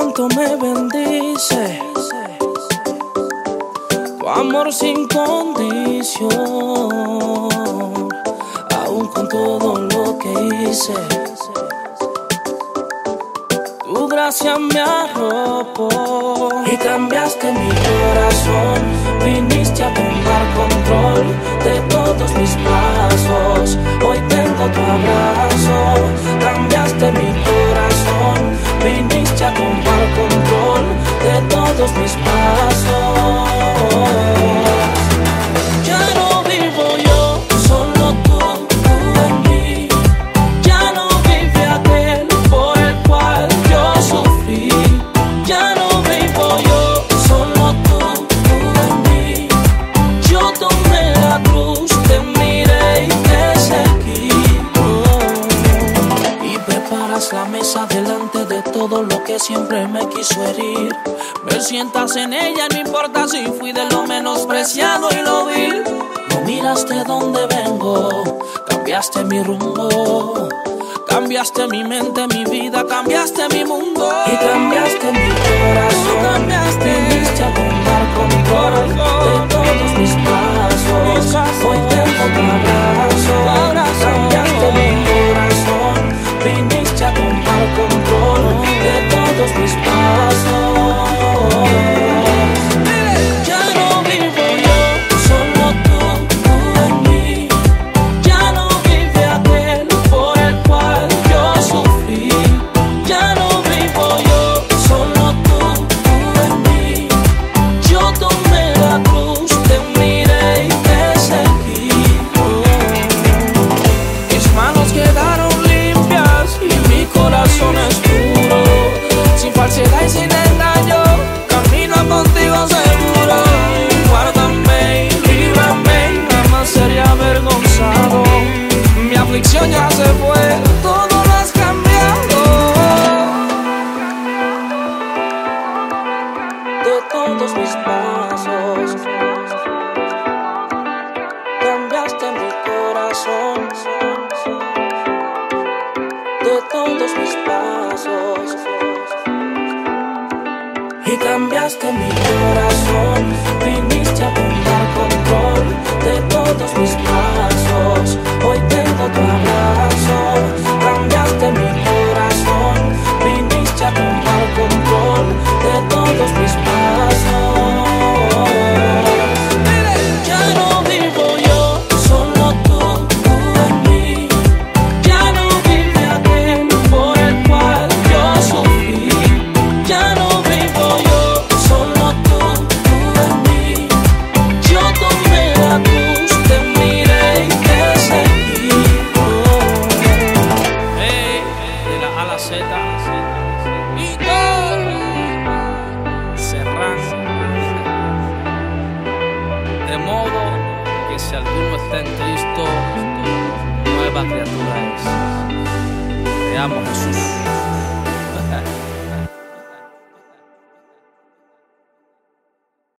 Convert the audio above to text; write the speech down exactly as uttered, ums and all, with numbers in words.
cuánto me bendice tu amor sin condición, aún con todo lo que hice. Tu gracia me arropó y cambiaste mi corazón. Viniste a tomar control de todos mis pasos. Hoy tengo tu abrazo. Cambiaste mi corazón. Viniste a tomar control de todos mis pasos. Ya no vivo yo, solo tú, tú en mí. Ya no vive aquel por el cual yo sufrí. Ya no vivo yo, solo tú, tú en mí. Yo tomé la cruz, te miré y te seguí. Oh. Y preparas la mesa delante de todo lo que siempre me quiso herir. Me sientas en ella, no importa si fui de lo menospreciado y lo vil. No miraste dónde vengo, cambiaste mi rumbo. Cambiaste mi mente, mi vida, cambiaste mi mundo. Y cambiaste mi corazón. Cambiaste. Viniste a tomar control de todos mis pasos. Hoy tengo tu abrazo. Cambiaste mi corazón. Viniste a tomar control de todos mis pasos. Ya no vivo yo, solo tú, tú en mí. Ya no vive aquel por el cual yo sufrí. Ya no vivo yo, solo tú, tú en mí. Yo tomé la cruz, te miré y te seguí. Oh. Mis manos quedaron limpias y mi corazón es puro. Sin falsedad y sin engaño, camino contigo seguro. Guárdame y líbrame, jamás sería avergonzado. Mi aflicción ya se fue, todo lo has cambiado. De todos mis pasos, cambiaste mi corazón. De todos mis pasos, y cambiaste mi corazón. Viniste a tomar control de todos mis pasos. Hoy tengo tu abrazo. Cambiaste mi corazón. Viniste a tomar control de todos mis pasos. Ya no vivo yo, solo tú, tú en mí. Ya no vive aquel por el cual yo sufrí. Ya no vivo yo, solo tú, tú en mí. Yo tomé la cruz, te miré y te seguí. Oh. Hey, de la A a la Z. Y todo. Cerrando. De modo que si alguno está en Cristo, nueva criatura es. Te amo, Jesús.